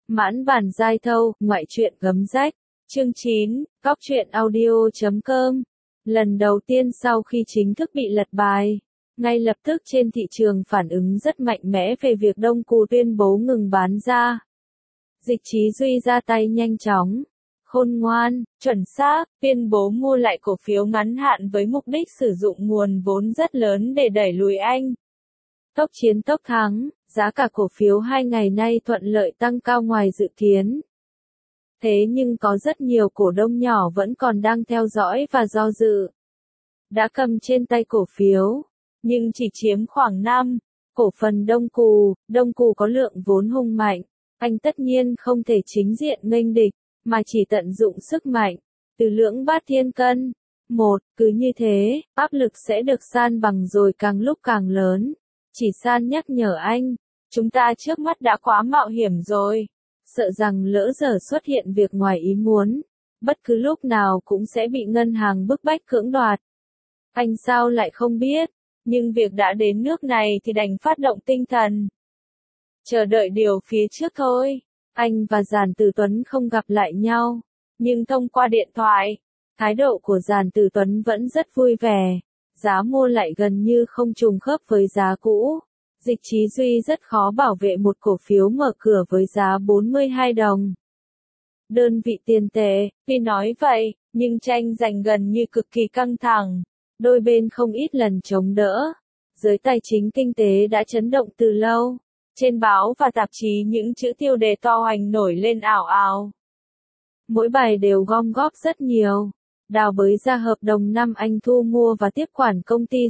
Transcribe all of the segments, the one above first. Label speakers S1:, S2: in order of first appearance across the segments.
S1: Mãn bản giai thâu, ngoại truyện gấm rách. Chương 9, Cóc truyện audio.com. Lần đầu tiên sau khi chính thức bị lật bài, ngay lập tức trên thị trường phản ứng rất mạnh mẽ về việc Đông Cù tuyên bố ngừng bán ra. Dịch Chí Duy ra tay nhanh chóng, khôn ngoan, chuẩn xác, tuyên bố mua lại cổ phiếu ngắn hạn với mục đích sử dụng nguồn vốn rất lớn để đẩy lùi anh. Tốc chiến tốc thắng, giá cả cổ phiếu 2 ngày nay thuận lợi tăng cao ngoài dự kiến. Thế nhưng có rất nhiều cổ đông nhỏ vẫn còn đang theo dõi và do dự. Đã cầm trên tay cổ phiếu, nhưng chỉ chiếm khoảng 5 cổ phần Đông Cù có lượng vốn hùng mạnh, anh tất nhiên không thể chính diện nghênh địch, mà chỉ tận dụng sức mạnh, từ lưỡng bát thiên cân. Cứ như thế, áp lực sẽ được san bằng rồi càng lúc càng lớn. Chỉ san nhắc nhở anh, chúng ta trước mắt đã quá mạo hiểm rồi, sợ rằng lỡ giờ xuất hiện việc ngoài ý muốn, bất cứ lúc nào cũng sẽ bị ngân hàng bức bách cưỡng đoạt. Anh sao lại không biết, nhưng việc đã đến nước này thì đành phát động tinh thần. Chờ đợi điều phía trước thôi. Anh và Giản Tử Tuấn không gặp lại nhau, nhưng thông qua điện thoại, thái độ của Giản Tử Tuấn vẫn rất vui vẻ. Giá mua lại gần như không trùng khớp với giá cũ. Dịch Chí Duy rất khó bảo vệ một cổ phiếu mở cửa với giá 42 đồng. Đơn vị tiền tệ, tuy nói vậy, nhưng tranh giành gần như cực kỳ căng thẳng. Đôi bên không ít lần chống đỡ. Giới tài chính kinh tế đã chấn động từ lâu. Trên báo và tạp chí những chữ tiêu đề to hoành nổi lên ảo ảo. Mỗi bài đều gom góp rất nhiều. Đào bới ra hợp đồng năm anh thu mua và tiếp quản công ty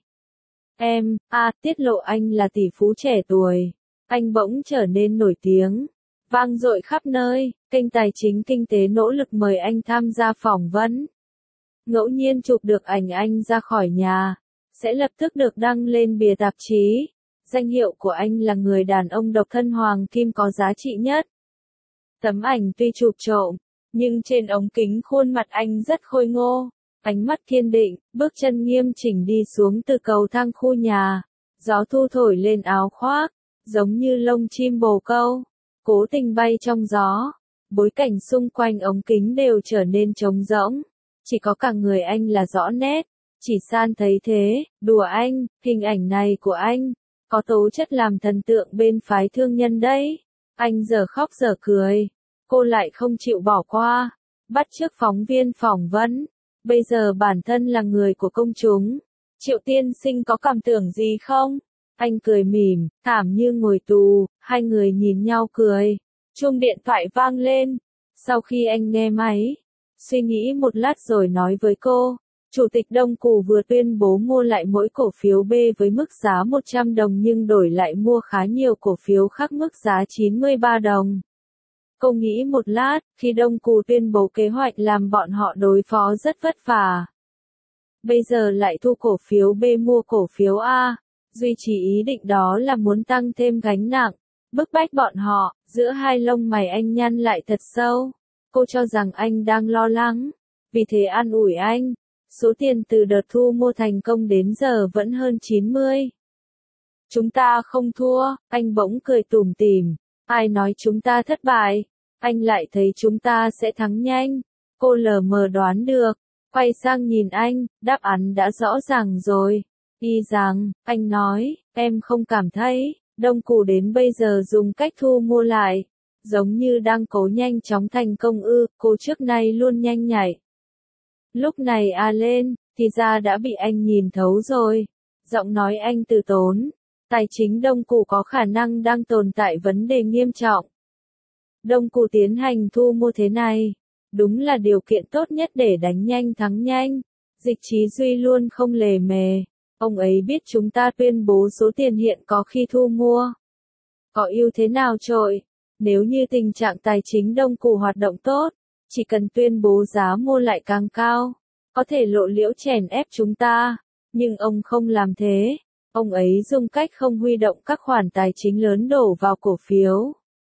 S1: tiết lộ anh là tỷ phú trẻ tuổi. Anh bỗng trở nên nổi tiếng, vang dội khắp nơi, kênh tài chính kinh tế nỗ lực mời anh tham gia phỏng vấn. Ngẫu nhiên chụp được ảnh anh ra khỏi nhà, sẽ lập tức được đăng lên bìa tạp chí. Danh hiệu của anh là người đàn ông độc thân hoàng kim có giá trị nhất. Tấm ảnh tuy chụp trộm, nhưng trên ống kính khuôn mặt anh rất khôi ngô, ánh mắt kiên định, bước chân nghiêm chỉnh đi xuống từ cầu thang khu nhà. Gió thu thổi lên áo khoác, giống như lông chim bồ câu, cố tình bay trong gió. Bối cảnh xung quanh ống kính đều trở nên trống rỗng, chỉ có cả người anh là rõ nét. Chỉ San thấy thế, đùa anh, hình ảnh này của anh, có tố chất làm thần tượng bên phái thương nhân đấy. Anh giờ khóc giờ cười. Cô lại không chịu bỏ qua, bắt chước phóng viên phỏng vấn. Bây giờ bản thân là người của công chúng. Triệu tiên sinh có cảm tưởng gì không? Anh cười mỉm, thảm như ngồi tù. Hai người nhìn nhau cười. Chuông điện thoại vang lên. Sau khi anh nghe máy, suy nghĩ một lát rồi nói với cô. Chủ tịch Đông Cù vừa tuyên bố mua lại mỗi cổ phiếu B với mức giá 100 đồng nhưng đổi lại mua khá nhiều cổ phiếu khác mức giá 93 đồng. Cô nghĩ một lát, khi Đông Cù tuyên bố kế hoạch làm bọn họ đối phó rất vất vả. Bây giờ lại thu cổ phiếu B mua cổ phiếu A, duy trì ý định đó là muốn tăng thêm gánh nặng, bức bách bọn họ. Giữa hai lông mày anh nhăn lại thật sâu. Cô cho rằng anh đang lo lắng, vì thế an ủi anh. Số tiền từ đợt thu mua thành công đến giờ vẫn hơn 90. Chúng ta không thua, anh bỗng cười tủm tỉm. Ai nói chúng ta thất bại? Anh lại thấy chúng ta sẽ thắng nhanh. Cô lờ mờ đoán được. Quay sang nhìn anh, đáp án đã rõ ràng rồi. Y rằng, anh nói, em không cảm thấy, Đông Cù đến bây giờ dùng cách thu mua lại, giống như đang cố nhanh chóng thành công ư. Cô trước nay luôn nhanh nhạy. Lúc này lên, thì ra đã bị anh nhìn thấu rồi. Giọng nói anh từ tốn. Tài chính Đông Cù có khả năng đang tồn tại vấn đề nghiêm trọng. Đông Cù tiến hành thu mua thế này, đúng là điều kiện tốt nhất để đánh nhanh thắng nhanh. Dịch Chí Duy luôn không lề mề. Ông ấy biết chúng ta tuyên bố số tiền hiện có khi thu mua. Có ưu thế nào trội? Nếu như tình trạng tài chính Đông Cù hoạt động tốt, chỉ cần tuyên bố giá mua lại càng cao, có thể lộ liễu chèn ép chúng ta. Nhưng ông không làm thế. Ông ấy dùng cách không huy động các khoản tài chính lớn đổ vào cổ phiếu.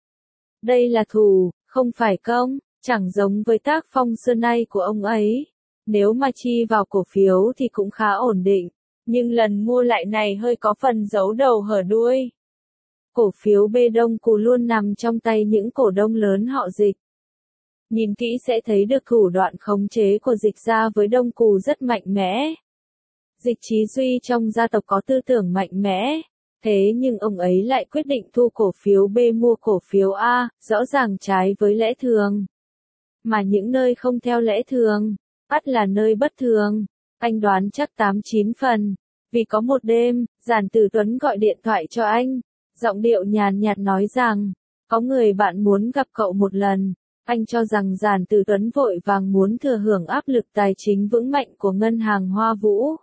S1: Đây là thủ, không phải công, chẳng giống với tác phong xưa nay của ông ấy. Nếu mà chi vào cổ phiếu thì cũng khá ổn định, nhưng lần mua lại này hơi có phần giấu đầu hở đuôi. cổ phiếu B Đông Cù luôn nằm trong tay những cổ đông lớn họ Dịch. Nhìn kỹ sẽ thấy được thủ đoạn khống chế của Dịch gia với Đông Cù rất mạnh mẽ. Dịch Chí Duy trong gia tộc có tư tưởng mạnh mẽ, thế nhưng ông ấy lại quyết định thu cổ phiếu B mua cổ phiếu A, rõ ràng trái với lẽ thường. Mà những nơi không theo lẽ thường, ắt là nơi bất thường. Anh đoán chắc 8-9 phần. Vì có một đêm, Giản Tử Tuấn gọi điện thoại cho anh, giọng điệu nhàn nhạt nói rằng, có người bạn muốn gặp cậu một lần. Anh cho rằng Giản Tử Tuấn vội vàng muốn thừa hưởng áp lực tài chính vững mạnh của ngân hàng Hoa Vũ,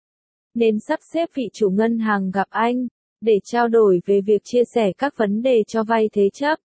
S1: nên sắp xếp vị chủ ngân hàng gặp anh, để trao đổi về việc chia sẻ các vấn đề cho vay thế chấp.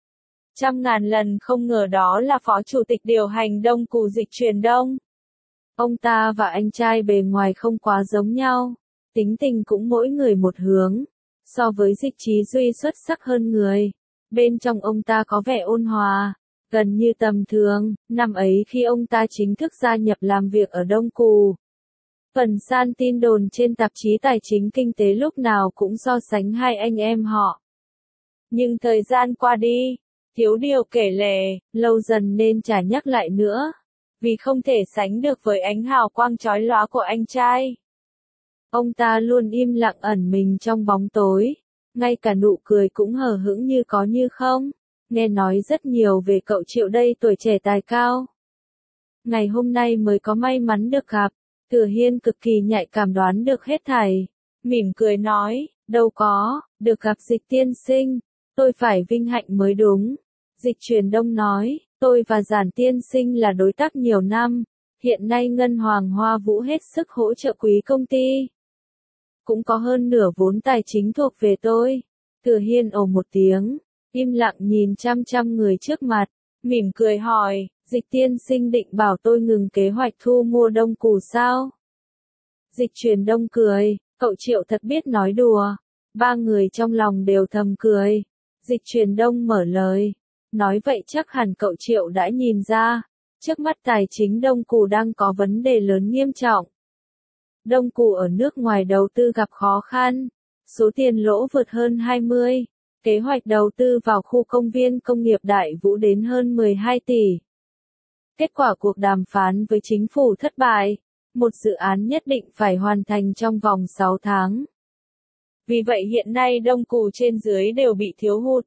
S1: Trăm ngàn lần không ngờ đó là phó chủ tịch điều hành Đông Cù Dịch Truyền Đông. Ông ta và anh trai bề ngoài không quá giống nhau, tính tình cũng mỗi người một hướng. So với Dịch Chí Duy xuất sắc hơn người, bên trong ông ta có vẻ ôn hòa, gần như tầm thường. Năm ấy khi ông ta chính thức gia nhập làm việc ở Đông Cù, phần san tin đồn trên tạp chí Tài chính Kinh tế lúc nào cũng so sánh hai anh em họ. Nhưng thời gian qua đi, thiếu điều kể lể, lâu dần nên chả nhắc lại nữa, vì không thể sánh được với ánh hào quang chói lóa của anh trai. Ông ta luôn im lặng ẩn mình trong bóng tối, ngay cả nụ cười cũng hờ hững như có như không. Nghe nói rất nhiều về cậu Triệu đây, tuổi trẻ tài cao. Ngày hôm nay mới có may mắn được gặp, Thừa Hiên cực kỳ nhạy cảm đoán được hết thảy, mỉm cười nói, đâu có, được gặp Dịch tiên sinh, tôi phải vinh hạnh mới đúng. Dịch Truyền Đông nói, tôi và Giản tiên sinh là đối tác nhiều năm, hiện nay Ngân hàng Hoa Vũ hết sức hỗ trợ quý công ty. Cũng có hơn nửa vốn tài chính thuộc về tôi. Thừa Hiên ồ một tiếng, im lặng nhìn chăm chăm người trước mặt, mỉm cười hỏi, Dịch tiên sinh định bảo tôi ngừng kế hoạch thu mua Đông Cù sao? Dịch Truyền Đông cười, cậu Triệu thật biết nói đùa. Ba người trong lòng đều thầm cười. Dịch Truyền Đông mở lời, nói vậy chắc hẳn cậu Triệu đã nhìn ra, trước mắt tài chính Đông Cù đang có vấn đề lớn nghiêm trọng. Đông Cù ở nước ngoài đầu tư gặp khó khăn, số tiền lỗ vượt hơn 20, kế hoạch đầu tư vào khu công viên công nghiệp Đại Vũ đến hơn 12 tỷ. Kết quả cuộc đàm phán với chính phủ thất bại, một dự án nhất định phải hoàn thành trong vòng 6 tháng. Vì vậy hiện nay Đông Cù trên dưới đều bị thiếu hụt.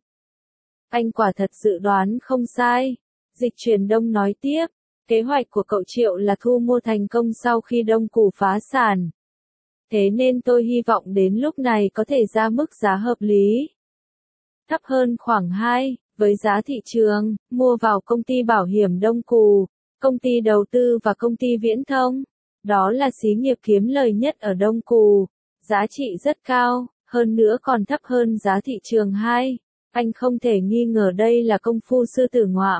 S1: Anh quả thật dự đoán không sai. Dịch Truyền Đông nói tiếp, kế hoạch của cậu Triệu là thu mua thành công sau khi Đông Cù phá sản. Thế nên tôi hy vọng đến lúc này có thể ra mức giá hợp lý. Thấp hơn khoảng 2, với giá thị trường, mua vào công ty bảo hiểm Đông Cù, công ty đầu tư và công ty viễn thông. Đó là xí nghiệp kiếm lời nhất ở Đông Cù, giá trị rất cao, hơn nữa còn thấp hơn giá thị trường 2. Anh không thể nghi ngờ đây là công phu sư tử ngoạm.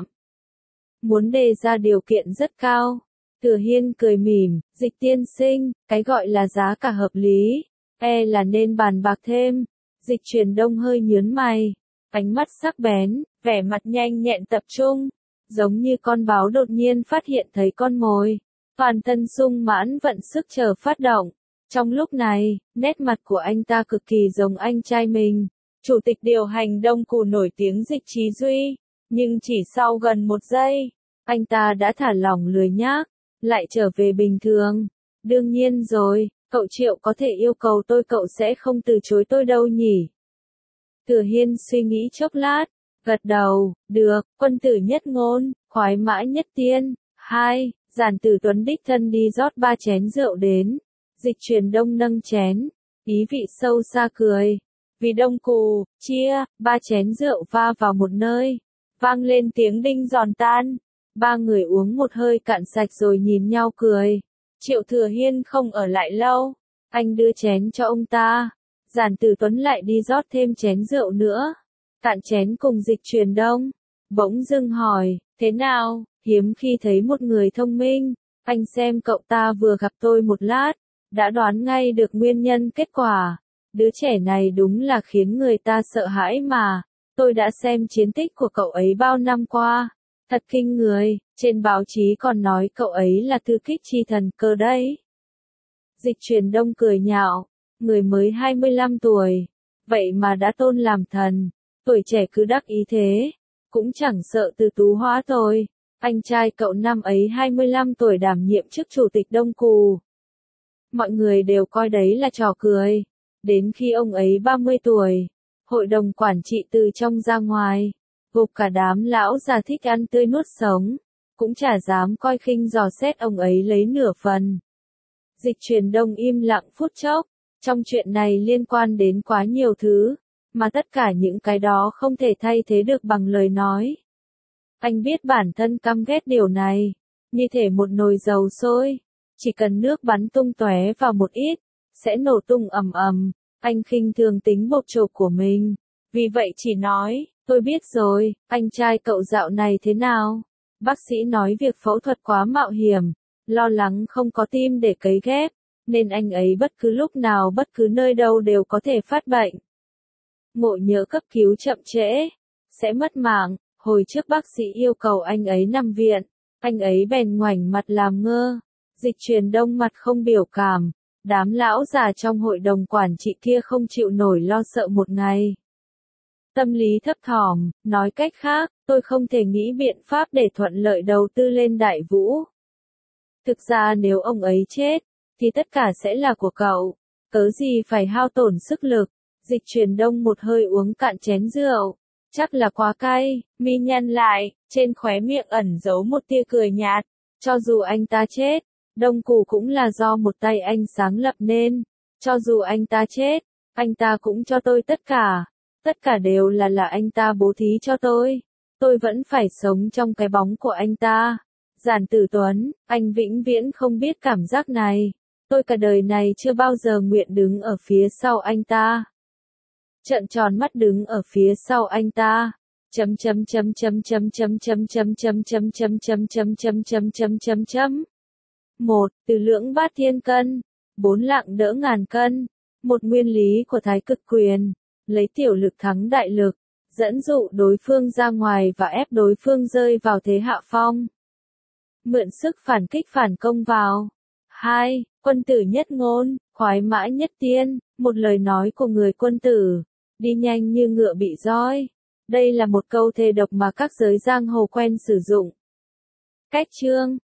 S1: Muốn đề ra điều kiện rất cao. Thừa Hiên cười mỉm, Dịch tiên sinh, cái gọi là giá cả hợp lý, là nên bàn bạc thêm. Dịch Truyền Đông hơi nhướng mày, ánh mắt sắc bén, vẻ mặt nhanh nhẹn tập trung, giống như con báo đột nhiên phát hiện thấy con mồi. Toàn thân sung mãn vận sức chờ phát động. Trong lúc này, nét mặt của anh ta cực kỳ giống anh trai mình, chủ tịch điều hành Đông Cù nổi tiếng Dịch Chí Duy. Nhưng chỉ sau gần 1 giây, anh ta đã thả lỏng lười nhác, lại trở về bình thường. Đương nhiên rồi, cậu Triệu có thể yêu cầu tôi, cậu sẽ không từ chối tôi đâu nhỉ? Thừa Hiên suy nghĩ chốc lát, gật đầu, được, quân tử nhất ngôn, khoái mã nhất tiên. 2. Giản Tử Tuấn đích thân đi rót 3 chén rượu đến. Dịch Truyền Đông nâng chén, ý vị sâu xa cười. Vì Đông Cù, chia, 3 chén rượu va vào một nơi, vang lên tiếng đinh giòn tan. Ba người uống một hơi cạn sạch rồi nhìn nhau cười. Triệu Thừa Hiên không ở lại lâu, anh đưa chén cho ông ta. Giản Tử Tuấn lại đi rót thêm chén rượu nữa, cạn chén cùng Dịch Truyền Đông. Bỗng dưng hỏi, thế nào, hiếm khi thấy một người thông minh. Anh xem cậu ta vừa gặp tôi một lát, đã đoán ngay được nguyên nhân kết quả. Đứa trẻ này đúng là khiến người ta sợ hãi mà. Tôi đã xem chiến tích của cậu ấy bao năm qua. Thật kinh người, trên báo chí còn nói cậu ấy là thư kích chi thần cơ đấy. Dịch Truyền Đông cười nhạo, người mới 25 tuổi, vậy mà đã tôn làm thần, tuổi trẻ cứ đắc ý thế, cũng chẳng sợ từ tú hóa tôi. Anh trai cậu năm ấy 25 tuổi đảm nhiệm chức chủ tịch Đông Cù. Mọi người đều coi đấy là trò cười. Đến khi ông ấy 30 tuổi, hội đồng quản trị từ trong ra ngoài, gộp cả đám lão già thích ăn tươi nuốt sống, cũng chả dám coi khinh dò xét ông ấy lấy nửa phần. Dịch Truyền Đông im lặng phút chốc, trong chuyện này liên quan đến quá nhiều thứ, mà tất cả những cái đó không thể thay thế được bằng lời nói. Anh biết bản thân căm ghét điều này, như thể một nồi dầu sôi, chỉ cần nước bắn tung tóe vào một ít, sẽ nổ tung ầm ầm. Anh khinh thường tính bộc trộp của mình, vì vậy chỉ nói, tôi biết rồi, anh trai cậu dạo này thế nào? Bác sĩ nói việc phẫu thuật quá mạo hiểm, lo lắng không có tim để cấy ghép, nên anh ấy bất cứ lúc nào bất cứ nơi đâu đều có thể phát bệnh. Ngộ nhỡ cấp cứu chậm trễ, sẽ mất mạng. Hồi trước bác sĩ yêu cầu anh ấy nằm viện, anh ấy bèn ngoảnh mặt làm ngơ. Dịch Truyền Đông mặt không biểu cảm, đám lão già trong hội đồng quản trị kia không chịu nổi lo sợ một ngày. Tâm lý thấp thỏm, nói cách khác, tôi không thể nghĩ biện pháp để thuận lợi đầu tư lên Đại Vũ. Thực ra nếu ông ấy chết, thì tất cả sẽ là của cậu, cớ gì phải hao tổn sức lực. Dịch Truyền Đông một hơi uống cạn chén rượu. Chắc là quá cay, mi nhăn lại, trên khóe miệng ẩn giấu một tia cười nhạt. Cho dù anh ta chết, Đông Cù cũng là do một tay anh sáng lập nên. Cho dù anh ta chết, anh ta cũng cho tôi tất cả. Tất cả đều là anh ta bố thí cho tôi. Tôi vẫn phải sống trong cái bóng của anh ta. Giản Tử Tuấn, anh vĩnh viễn không biết cảm giác này. Tôi cả đời này chưa bao giờ nguyện đứng ở phía sau anh ta. Trợn tròn mắt đứng ở phía sau anh ta. Một, từ lưỡng bát thiên cân, 4 lạng đỡ ngàn cân. Một nguyên lý của thái cực quyền, lấy tiểu lực thắng đại lực, dẫn dụ đối phương ra ngoài và ép đối phương rơi vào thế hạ phong. Mượn sức phản kích phản công vào. 2. Quân tử nhất ngôn, khoái mã nhất tiên, một lời nói của người quân tử, đi nhanh như ngựa bị roi. Đây là một câu thề độc mà các giới giang hồ quen sử dụng. Cách chương